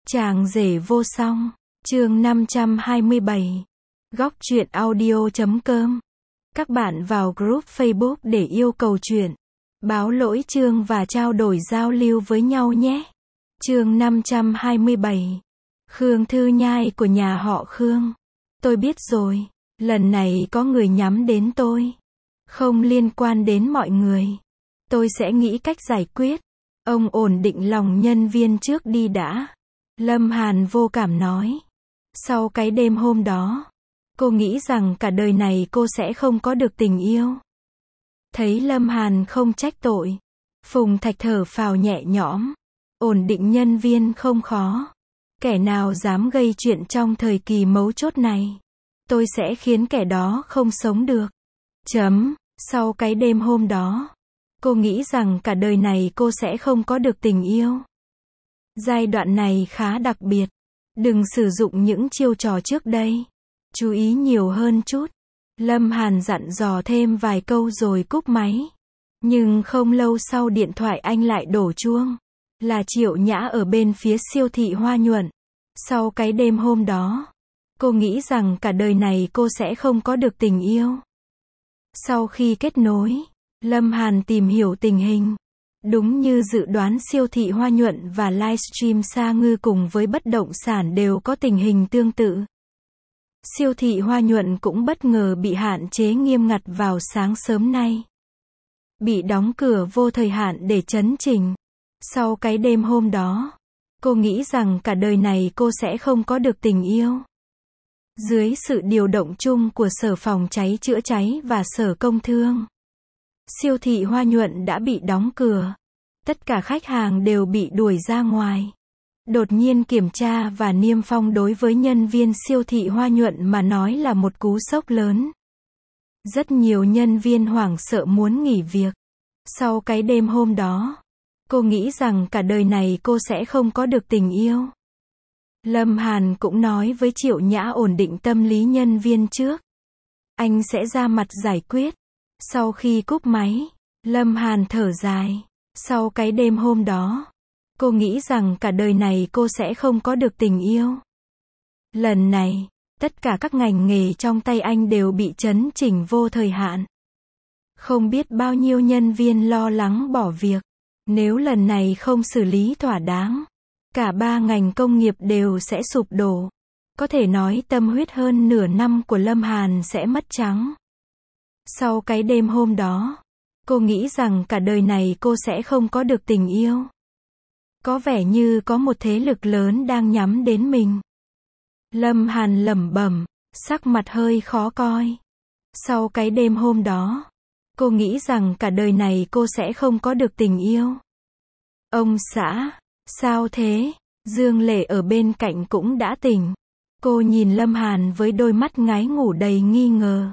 Chàng rể vô song, chương 527. Góc truyện audio.com. Các bạn vào group Facebook để yêu cầu truyện, báo lỗi chương và trao đổi giao lưu với nhau nhé. Chương 527. Khương Thư Nhai của nhà họ Khương. Tôi biết rồi, lần này có người nhắm đến tôi. Không liên quan đến mọi người. Tôi sẽ nghĩ cách giải quyết. Ông ổn định lòng nhân viên trước đi đã. Lâm Hàn vô cảm nói. Sau cái đêm hôm đó, cô nghĩ rằng cả đời này cô sẽ không có được tình yêu. Thấy Lâm Hàn không trách tội, Phùng Thạch thở phào nhẹ nhõm. Ổn định nhân viên không khó. Kẻ nào dám gây chuyện trong thời kỳ mấu chốt này, tôi sẽ khiến kẻ đó không sống được. Sau cái đêm hôm đó, cô nghĩ rằng cả đời này cô sẽ không có được tình yêu. Giai đoạn này khá đặc biệt. Đừng sử dụng những chiêu trò trước đây. Chú ý nhiều hơn chút. Lâm Hàn dặn dò thêm vài câu rồi cúp máy. Nhưng không lâu sau điện thoại anh lại đổ chuông. Là Triệu Nhã ở bên phía siêu thị Hoa Nhuận. Sau cái đêm hôm đó, cô nghĩ rằng cả đời này cô sẽ không có được tình yêu. Sau khi kết nối, Lâm Hàn tìm hiểu tình hình. Đúng như dự đoán, siêu thị Hoa Nhuận và livestream Sa Ngư cùng với bất động sản đều có tình hình tương tự. Siêu thị Hoa Nhuận cũng bất ngờ bị hạn chế nghiêm ngặt vào sáng sớm nay. Bị đóng cửa vô thời hạn để chấn chỉnh. Sau cái đêm hôm đó, cô nghĩ rằng cả đời này cô sẽ không có được tình yêu. Dưới sự điều động chung của Sở Phòng cháy chữa cháy và Sở Công Thương, siêu thị Hoa Nhuận đã bị đóng cửa. Tất cả khách hàng đều bị đuổi ra ngoài. Đột nhiên kiểm tra và niêm phong đối với nhân viên siêu thị Hoa Nhuận mà nói là một cú sốc lớn. Rất nhiều nhân viên hoảng sợ muốn nghỉ việc. Sau cái đêm hôm đó, cô nghĩ rằng cả đời này cô sẽ không có được tình yêu. Lâm Hàn cũng nói với Triệu Nhã ổn định tâm lý nhân viên trước. Anh sẽ ra mặt giải quyết. Sau khi cúp máy, Lâm Hàn thở dài. Sau cái đêm hôm đó, cô nghĩ rằng cả đời này cô sẽ không có được tình yêu. Lần này, tất cả các ngành nghề trong tay anh đều bị chấn chỉnh vô thời hạn. Không biết bao nhiêu nhân viên lo lắng bỏ việc. Nếu lần này không xử lý thỏa đáng, cả ba ngành công nghiệp đều sẽ sụp đổ. Có thể nói tâm huyết hơn nửa năm của Lâm Hàn sẽ mất trắng. Sau cái đêm hôm đó, cô nghĩ rằng cả đời này cô sẽ không có được tình yêu. Có vẻ như có một thế lực lớn đang nhắm đến mình. Lâm Hàn lẩm bẩm, sắc mặt hơi khó coi. Sau cái đêm hôm đó, cô nghĩ rằng cả đời này cô sẽ không có được tình yêu. Ông xã, sao thế? Dương Lệ ở bên cạnh cũng đã tỉnh. Cô nhìn Lâm Hàn với đôi mắt ngái ngủ đầy nghi ngờ.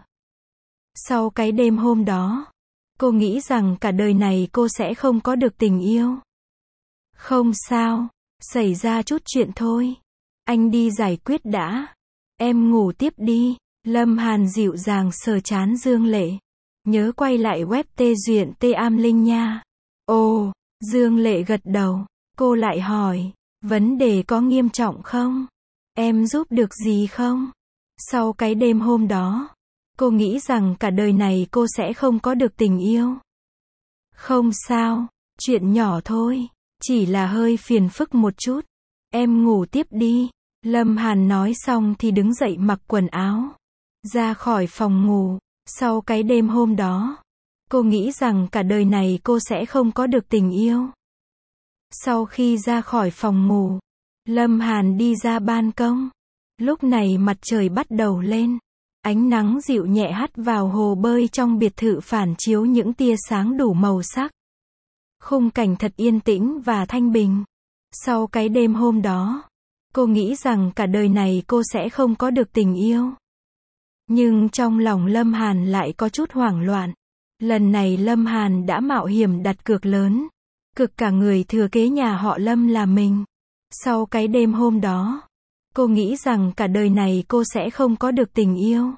Sau cái đêm hôm đó, cô nghĩ rằng cả đời này cô sẽ không có được tình yêu. Không sao, xảy ra chút chuyện thôi. Anh đi giải quyết đã. Em ngủ tiếp đi. Lâm Hàn dịu dàng sờ trán Dương Lệ. Nhớ quay lại web tê duyện tê am linh nha. Ồ, Dương Lệ gật đầu. Cô lại hỏi, vấn đề có nghiêm trọng không? Em giúp được gì không? Sau cái đêm hôm đó, cô nghĩ rằng cả đời này cô sẽ không có được tình yêu. Không sao, chuyện nhỏ thôi. Chỉ là hơi phiền phức một chút. Em ngủ tiếp đi. Lâm Hàn nói xong thì đứng dậy mặc quần áo. Ra khỏi phòng ngủ. Sau cái đêm hôm đó, cô nghĩ rằng cả đời này cô sẽ không có được tình yêu. Sau khi ra khỏi phòng ngủ, Lâm Hàn đi ra ban công. Lúc này mặt trời bắt đầu lên. Ánh nắng dịu nhẹ hắt vào hồ bơi trong biệt thự phản chiếu những tia sáng đủ màu sắc. Khung cảnh thật yên tĩnh và thanh bình. Sau cái đêm hôm đó, cô nghĩ rằng cả đời này cô sẽ không có được tình yêu. Nhưng trong lòng Lâm Hàn lại có chút hoảng loạn. Lần này Lâm Hàn đã mạo hiểm đặt cược lớn. Cược cả người thừa kế nhà họ Lâm là mình. Sau cái đêm hôm đó, cô nghĩ rằng cả đời này cô sẽ không có được tình yêu.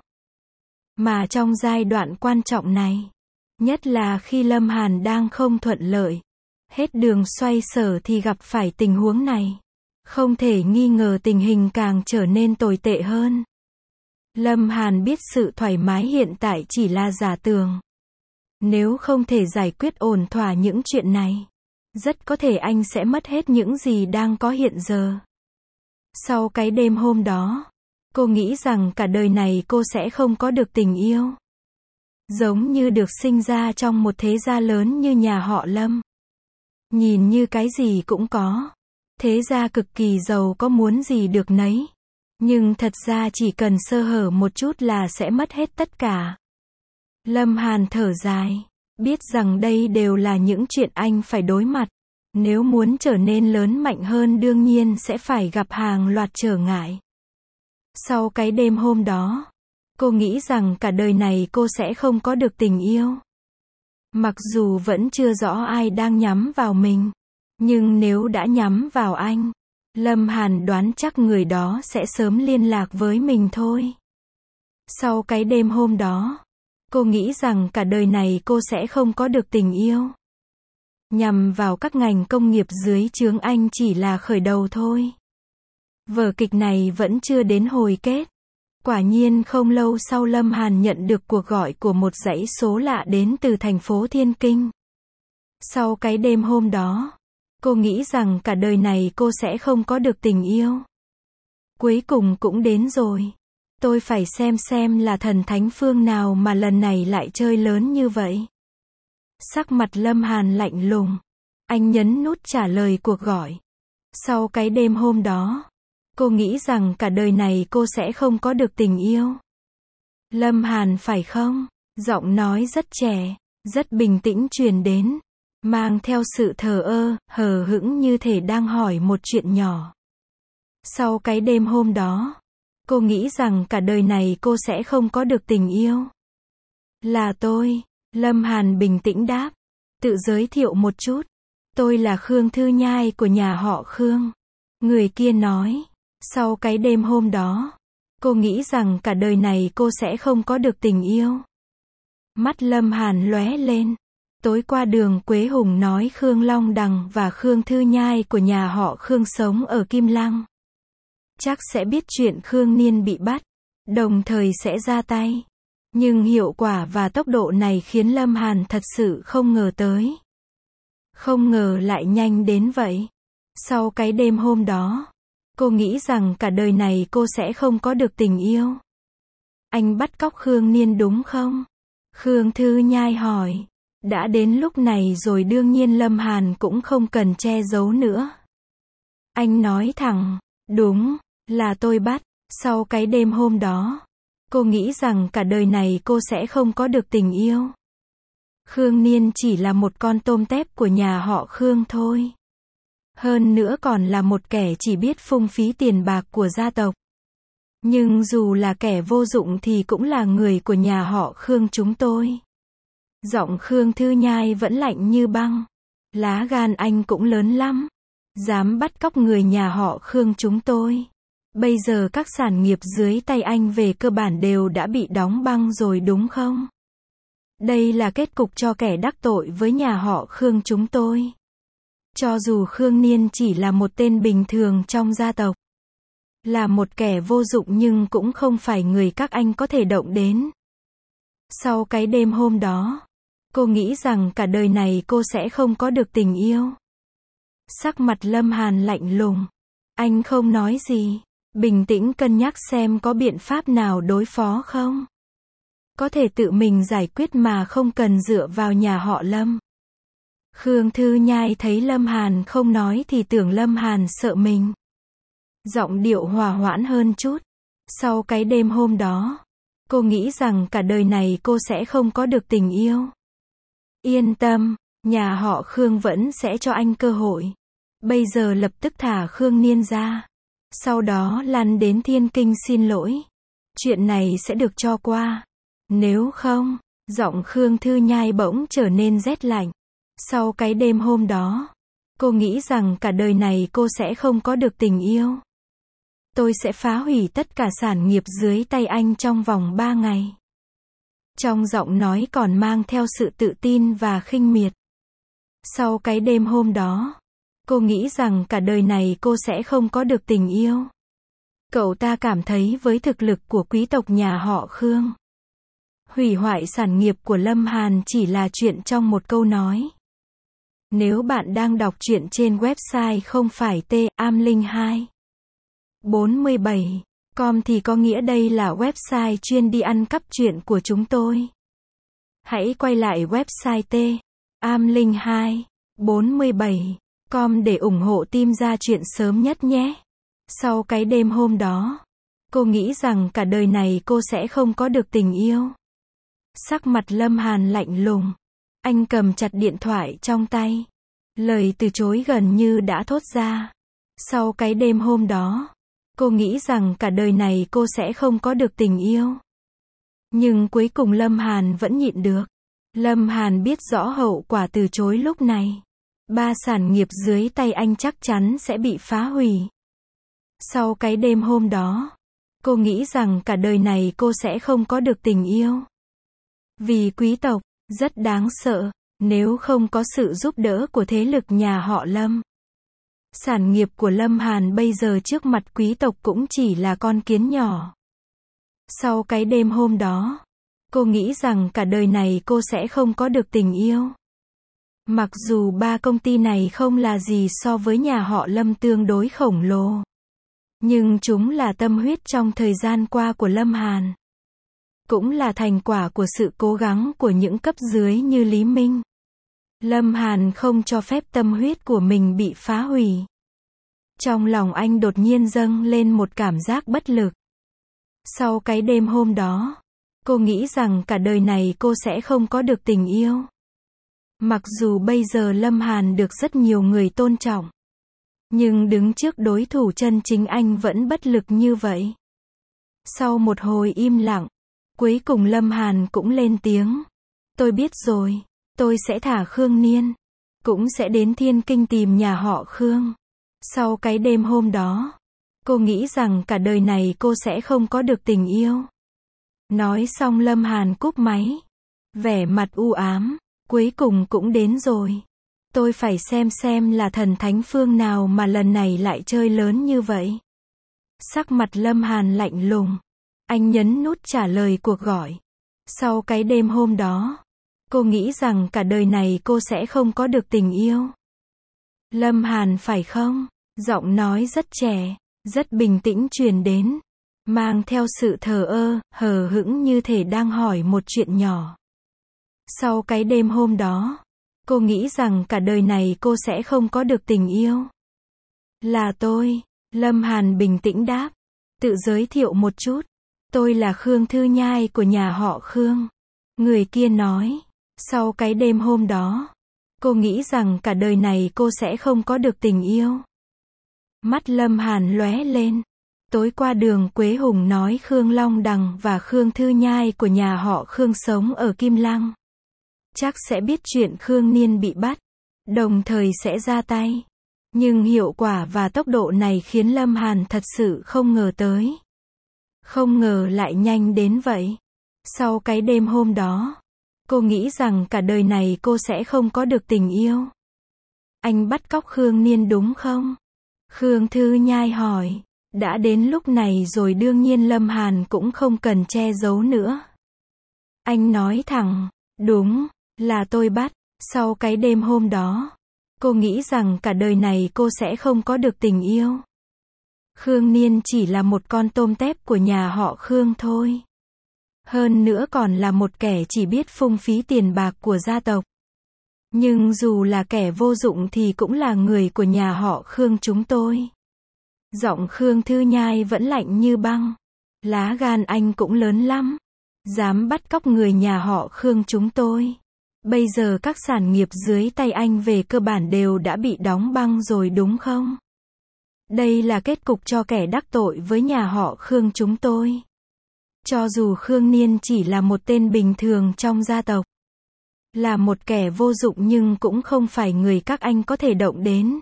Mà trong giai đoạn quan trọng này, nhất là khi Lâm Hàn đang không thuận lợi, hết đường xoay sở thì gặp phải tình huống này. Không thể nghi ngờ tình hình càng trở nên tồi tệ hơn. Lâm Hàn biết sự thoải mái hiện tại chỉ là giả tưởng. Nếu không thể giải quyết ổn thỏa những chuyện này, rất có thể anh sẽ mất hết những gì đang có hiện giờ. Sau cái đêm hôm đó, cô nghĩ rằng cả đời này cô sẽ không có được tình yêu. Giống như được sinh ra trong một thế gia lớn như nhà họ Lâm. Nhìn như cái gì cũng có. Thế gia cực kỳ giàu có muốn gì được nấy. Nhưng thật ra chỉ cần sơ hở một chút là sẽ mất hết tất cả. Lâm Hàn thở dài. Biết rằng đây đều là những chuyện anh phải đối mặt. Nếu muốn trở nên lớn mạnh hơn đương nhiên sẽ phải gặp hàng loạt trở ngại. Sau cái đêm hôm đó, cô nghĩ rằng cả đời này cô sẽ không có được tình yêu. Mặc dù vẫn chưa rõ ai đang nhắm vào mình. Nhưng nếu đã nhắm vào anh, Lâm Hàn đoán chắc người đó sẽ sớm liên lạc với mình thôi. Sau cái đêm hôm đó, cô nghĩ rằng cả đời này cô sẽ không có được tình yêu. Nhằm vào các ngành công nghiệp dưới trướng anh chỉ là khởi đầu thôi. Vở kịch này vẫn chưa đến hồi kết. Quả nhiên không lâu sau Lâm Hàn nhận được cuộc gọi của một dãy số lạ đến từ thành phố Thiên Kinh. Sau cái đêm hôm đó, cô nghĩ rằng cả đời này cô sẽ không có được tình yêu. Cuối cùng cũng đến rồi. Tôi phải xem là thần thánh phương nào mà lần này lại chơi lớn như vậy. Sắc mặt Lâm Hàn lạnh lùng. Anh nhấn nút trả lời cuộc gọi. Sau cái đêm hôm đó, cô nghĩ rằng cả đời này cô sẽ không có được tình yêu. Lâm Hàn phải không? Giọng nói rất trẻ, rất bình tĩnh truyền đến. Mang theo sự thờ ơ, hờ hững như thể đang hỏi một chuyện nhỏ. Sau cái đêm hôm đó, cô nghĩ rằng cả đời này cô sẽ không có được tình yêu. Là tôi, Lâm Hàn bình tĩnh đáp. Tự giới thiệu một chút. Tôi là Khương Thư Nhai của nhà họ Khương. Người kia nói. Sau cái đêm hôm đó, cô nghĩ rằng cả đời này cô sẽ không có được tình yêu. Mắt Lâm Hàn lóe lên. Tối qua đường Quế Hùng nói Khương Long Đằng và Khương Thư Nhai của nhà họ Khương sống ở Kim Lăng. Chắc sẽ biết chuyện Khương Niên bị bắt, đồng thời sẽ ra tay. Nhưng hiệu quả và tốc độ này khiến Lâm Hàn thật sự không ngờ tới. Không ngờ lại nhanh đến vậy. Sau cái đêm hôm đó, cô nghĩ rằng cả đời này cô sẽ không có được tình yêu. Anh bắt cóc Khương Niên đúng không? Khương Thư Nhai hỏi. Đã đến lúc này rồi đương nhiên Lâm Hàn cũng không cần che giấu nữa. Anh nói thẳng, đúng, là tôi bắt. Sau cái đêm hôm đó, cô nghĩ rằng cả đời này cô sẽ không có được tình yêu. Khương Niên chỉ là một con tôm tép của nhà họ Khương thôi. Hơn nữa còn là một kẻ chỉ biết phung phí tiền bạc của gia tộc. Nhưng dù là kẻ vô dụng thì cũng là người của nhà họ Khương chúng tôi. Giọng Khương Thư Nhai vẫn lạnh như băng. Lá gan anh cũng lớn lắm. Dám bắt cóc người nhà họ Khương chúng tôi. Bây giờ các sản nghiệp dưới tay anh về cơ bản đều đã bị đóng băng rồi đúng không? Đây là kết cục cho kẻ đắc tội với nhà họ Khương chúng tôi. Cho dù Khương Niên chỉ là một tên bình thường trong gia tộc, là một kẻ vô dụng nhưng cũng không phải người các anh có thể động đến. Sau cái đêm hôm đó, cô nghĩ rằng cả đời này cô sẽ không có được tình yêu. Sắc mặt Lâm Hàn lạnh lùng. Anh không nói gì. Bình tĩnh cân nhắc xem có biện pháp nào đối phó không. Có thể tự mình giải quyết mà không cần dựa vào nhà họ Lâm. Khương Thư Nhai thấy Lâm Hàn không nói thì tưởng Lâm Hàn sợ mình. Giọng điệu hòa hoãn hơn chút. Sau cái đêm hôm đó, cô nghĩ rằng cả đời này cô sẽ không có được tình yêu. Yên tâm, nhà họ Khương vẫn sẽ cho anh cơ hội. Bây giờ lập tức thả Khương Niên ra. Sau đó lăn đến Thiên Kinh xin lỗi. Chuyện này sẽ được cho qua. Nếu không, giọng Khương Thư Nhai bỗng trở nên rét lạnh. Sau cái đêm hôm đó, cô nghĩ rằng cả đời này cô sẽ không có được tình yêu. Tôi sẽ phá hủy tất cả sản nghiệp dưới tay anh trong vòng 3 ngày. Trong giọng nói còn mang theo sự tự tin và khinh miệt. Sau cái đêm hôm đó, Cô nghĩ rằng cả đời này cô sẽ không có được tình yêu. Cậu ta cảm thấy với thực lực của quý tộc nhà họ Khương, hủy hoại sản nghiệp của Lâm Hàn chỉ là chuyện trong một câu nói. Nếu bạn đang đọc truyện trên website không phải am0247.com thì có nghĩa đây là website chuyên đi ăn cắp truyện của chúng tôi. Hãy quay lại website am0247.com để ủng hộ team ra truyện sớm nhất nhé. Sau cái đêm hôm đó, cô nghĩ rằng cả đời này cô sẽ không có được tình yêu. Sắc mặt Lâm Hàn lạnh lùng. Anh cầm chặt điện thoại trong tay. Lời từ chối gần như đã thốt ra. Sau cái đêm hôm đó, cô nghĩ rằng cả đời này cô sẽ không có được tình yêu. Nhưng cuối cùng Lâm Hàn vẫn nhịn được. Lâm Hàn biết rõ hậu quả từ chối lúc này. 3 sản nghiệp dưới tay anh chắc chắn sẽ bị phá hủy. Sau cái đêm hôm đó, cô nghĩ rằng cả đời này cô sẽ không có được tình yêu. Vì quý tộc, rất đáng sợ, nếu không có sự giúp đỡ của thế lực nhà họ Lâm. Sản nghiệp của Lâm Hàn bây giờ trước mặt quý tộc cũng chỉ là con kiến nhỏ. Sau cái đêm hôm đó, cô nghĩ rằng cả đời này cô sẽ không có được tình yêu. Mặc dù 3 công ty này không là gì so với nhà họ Lâm tương đối khổng lồ. Nhưng chúng là tâm huyết trong thời gian qua của Lâm Hàn. Cũng là thành quả của sự cố gắng của những cấp dưới như Lý Minh. Lâm Hàn không cho phép tâm huyết của mình bị phá hủy. Trong lòng anh đột nhiên dâng lên một cảm giác bất lực. Sau cái đêm hôm đó, cô nghĩ rằng cả đời này cô sẽ không có được tình yêu. Mặc dù bây giờ Lâm Hàn được rất nhiều người tôn trọng. Nhưng đứng trước đối thủ chân chính anh vẫn bất lực như vậy. Sau một hồi im lặng, cuối cùng Lâm Hàn cũng lên tiếng. Tôi biết rồi, tôi sẽ thả Khương Niên. Cũng sẽ đến Thiên Kinh tìm nhà họ Khương. Sau cái đêm hôm đó, cô nghĩ rằng cả đời này cô sẽ không có được tình yêu. Nói xong Lâm Hàn cúp máy. Vẻ mặt u ám, cuối cùng cũng đến rồi. Tôi phải xem là thần thánh phương nào mà lần này lại chơi lớn như vậy. Sắc mặt Lâm Hàn lạnh lùng. Anh nhấn nút trả lời cuộc gọi. Sau cái đêm hôm đó, cô nghĩ rằng cả đời này cô sẽ không có được tình yêu. Lâm Hàn phải không? Giọng nói rất trẻ, rất bình tĩnh truyền đến. Mang theo sự thờ ơ, hờ hững như thể đang hỏi một chuyện nhỏ. Sau cái đêm hôm đó, cô nghĩ rằng cả đời này cô sẽ không có được tình yêu. Là tôi, Lâm Hàn bình tĩnh đáp. Tự giới thiệu một chút. Tôi là Khương Thư Nhai của nhà họ Khương. Người kia nói. Sau cái đêm hôm đó, cô nghĩ rằng cả đời này cô sẽ không có được tình yêu. Mắt Lâm Hàn lóe lên. Tối qua Đường Quế Hùng nói Khương Long Đằng và Khương Thư Nhai của nhà họ Khương sống ở Kim Lăng. Chắc sẽ biết chuyện Khương Niên bị bắt, đồng thời sẽ ra tay. Nhưng hiệu quả và tốc độ này khiến Lâm Hàn thật sự không ngờ tới. Không ngờ lại nhanh đến vậy. Sau cái đêm hôm đó, cô nghĩ rằng cả đời này cô sẽ không có được tình yêu. Anh bắt cóc Khương Niên đúng không? Khương Thư Nhai hỏi. Đã đến lúc này rồi đương nhiên Lâm Hàn cũng không cần che giấu nữa. Anh nói thẳng, đúng, là tôi bắt. Sau cái đêm hôm đó, cô nghĩ rằng cả đời này cô sẽ không có được tình yêu. Khương Niên chỉ là một con tôm tép của nhà họ Khương thôi. Hơn nữa còn là một kẻ chỉ biết phung phí tiền bạc của gia tộc. Nhưng dù là kẻ vô dụng thì cũng là người của nhà họ Khương chúng tôi. Giọng Khương Thư Nhai vẫn lạnh như băng. Lá gan anh cũng lớn lắm. Dám bắt cóc người nhà họ Khương chúng tôi. Bây giờ các sản nghiệp dưới tay anh về cơ bản đều đã bị đóng băng rồi đúng không? Đây là kết cục cho kẻ đắc tội với nhà họ Khương chúng tôi. Cho dù Khương Niên chỉ là một tên bình thường trong gia tộc, là một kẻ vô dụng nhưng cũng không phải người các anh có thể động đến.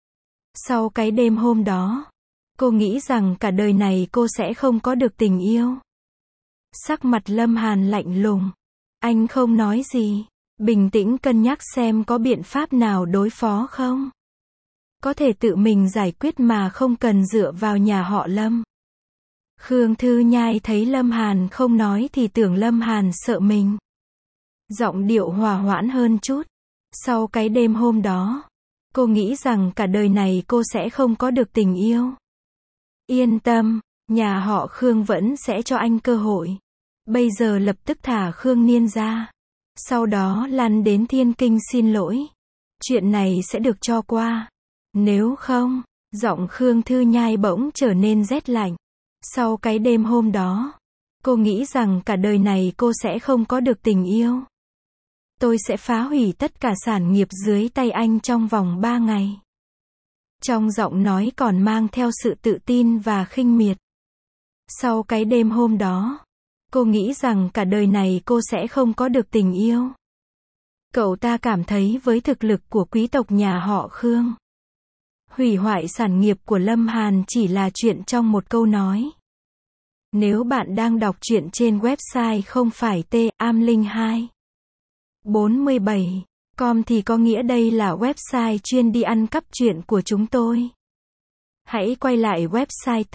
Sau cái đêm hôm đó, cô nghĩ rằng cả đời này cô sẽ không có được tình yêu. Sắc mặt Lâm Hàn lạnh lùng. Anh không nói gì. Bình tĩnh cân nhắc xem có biện pháp nào đối phó không. có thể tự mình giải quyết mà không cần dựa vào nhà họ Lâm. Khương Thư Nhai thấy Lâm Hàn không nói thì tưởng Lâm Hàn sợ mình. Giọng điệu hòa hoãn hơn chút. Sau cái đêm hôm đó, cô nghĩ rằng cả đời này cô sẽ không có được tình yêu. Yên tâm, nhà họ Khương vẫn sẽ cho anh cơ hội. Bây giờ lập tức thả Khương Niên ra. Sau đó lăn đến Thiên Kinh xin lỗi. Chuyện này sẽ được cho qua. Nếu không, giọng Khương Thư Nhai bỗng trở nên rét lạnh. Sau cái đêm hôm đó, cô nghĩ rằng cả đời này cô sẽ không có được tình yêu. Tôi sẽ phá hủy tất cả sản nghiệp dưới tay anh trong vòng 3 ngày. Trong giọng nói còn mang theo sự tự tin và khinh miệt. Sau cái đêm hôm đó, cô nghĩ rằng cả đời này cô sẽ không có được tình yêu. Cậu ta cảm thấy với thực lực của quý tộc nhà họ Khương, hủy hoại sản nghiệp của Lâm Hàn chỉ là chuyện trong một câu nói. Nếu bạn đang đọc truyện trên website không phải T-Amling247.com thì có nghĩa đây là website chuyên đi ăn cắp truyện của chúng tôi. Hãy quay lại website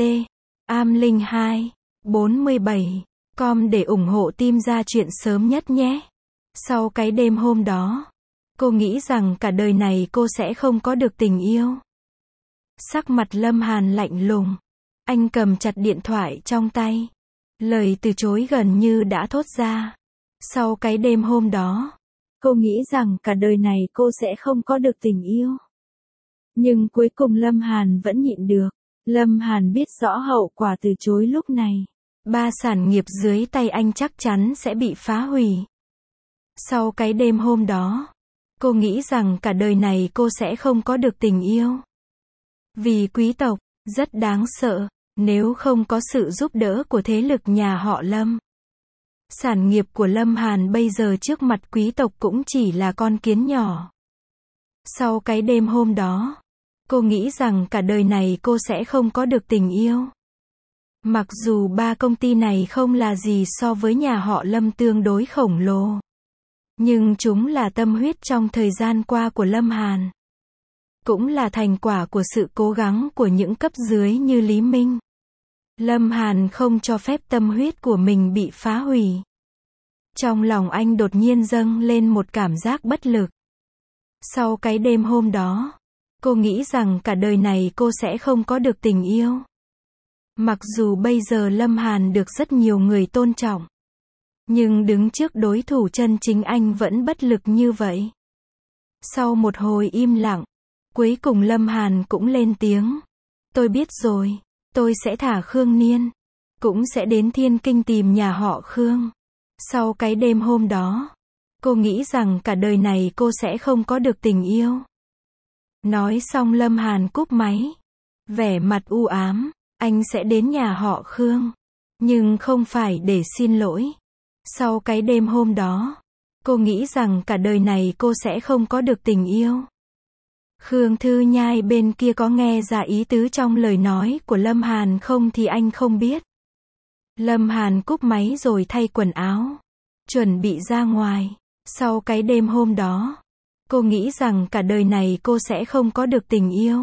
T-Amling247.com để ủng hộ team ra truyện sớm nhất nhé. Sau cái đêm hôm đó, cô nghĩ rằng cả đời này cô sẽ không có được tình yêu. Sắc mặt Lâm Hàn lạnh lùng. Anh cầm chặt điện thoại trong tay. Lời từ chối gần như đã thốt ra. Sau cái đêm hôm đó, cô nghĩ rằng cả đời này cô sẽ không có được tình yêu. Nhưng cuối cùng Lâm Hàn vẫn nhịn được. Lâm Hàn biết rõ hậu quả từ chối lúc này. 3 sản nghiệp dưới tay anh chắc chắn sẽ bị phá hủy. Sau cái đêm hôm đó, cô nghĩ rằng cả đời này cô sẽ không có được tình yêu. Vì quý tộc, rất đáng sợ, nếu không có sự giúp đỡ của thế lực nhà họ Lâm. Sản nghiệp của Lâm Hàn bây giờ trước mặt quý tộc cũng chỉ là con kiến nhỏ. Sau cái đêm hôm đó, cô nghĩ rằng cả đời này cô sẽ không có được tình yêu. Mặc dù 3 công ty này không là gì so với nhà họ Lâm tương đối khổng lồ. Nhưng chúng là tâm huyết trong thời gian qua của Lâm Hàn. Cũng là thành quả của sự cố gắng của những cấp dưới như Lý Minh. Lâm Hàn không cho phép tâm huyết của mình bị phá hủy. Trong lòng anh đột nhiên dâng lên một cảm giác bất lực. Sau cái đêm hôm đó, cô nghĩ rằng cả đời này cô sẽ không có được tình yêu. Mặc dù bây giờ Lâm Hàn được rất nhiều người tôn trọng. Nhưng đứng trước đối thủ chân chính anh vẫn bất lực như vậy. Sau một hồi im lặng, cuối cùng Lâm Hàn cũng lên tiếng. Tôi biết rồi, tôi sẽ thả Khương Niên. Cũng sẽ đến Thiên Kinh tìm nhà họ Khương. Sau cái đêm hôm đó, cô nghĩ rằng cả đời này cô sẽ không có được tình yêu. Nói xong Lâm Hàn cúp máy. Vẻ mặt u ám, anh sẽ đến nhà họ Khương. Nhưng không phải để xin lỗi. Sau cái đêm hôm đó, cô nghĩ rằng cả đời này cô sẽ không có được tình yêu. Khương Thư Nhai bên kia có nghe ra ý tứ trong lời nói của Lâm Hàn không thì anh không biết. Lâm Hàn cúp máy rồi thay quần áo, chuẩn bị ra ngoài. Sau cái đêm hôm đó, cô nghĩ rằng cả đời này cô sẽ không có được tình yêu.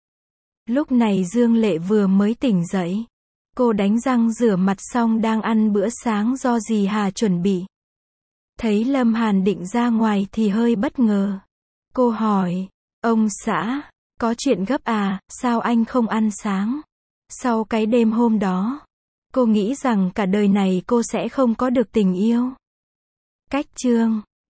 Lúc này Dương Lệ vừa mới tỉnh dậy. Cô đánh răng rửa mặt xong đang ăn bữa sáng do dì Hà chuẩn bị. Thấy Lâm Hàn định ra ngoài thì hơi bất ngờ. Cô hỏi, ông xã, có chuyện gấp à, sao anh không ăn sáng? Sau cái đêm hôm đó, cô nghĩ rằng cả đời này cô sẽ không có được tình yêu. Cách chương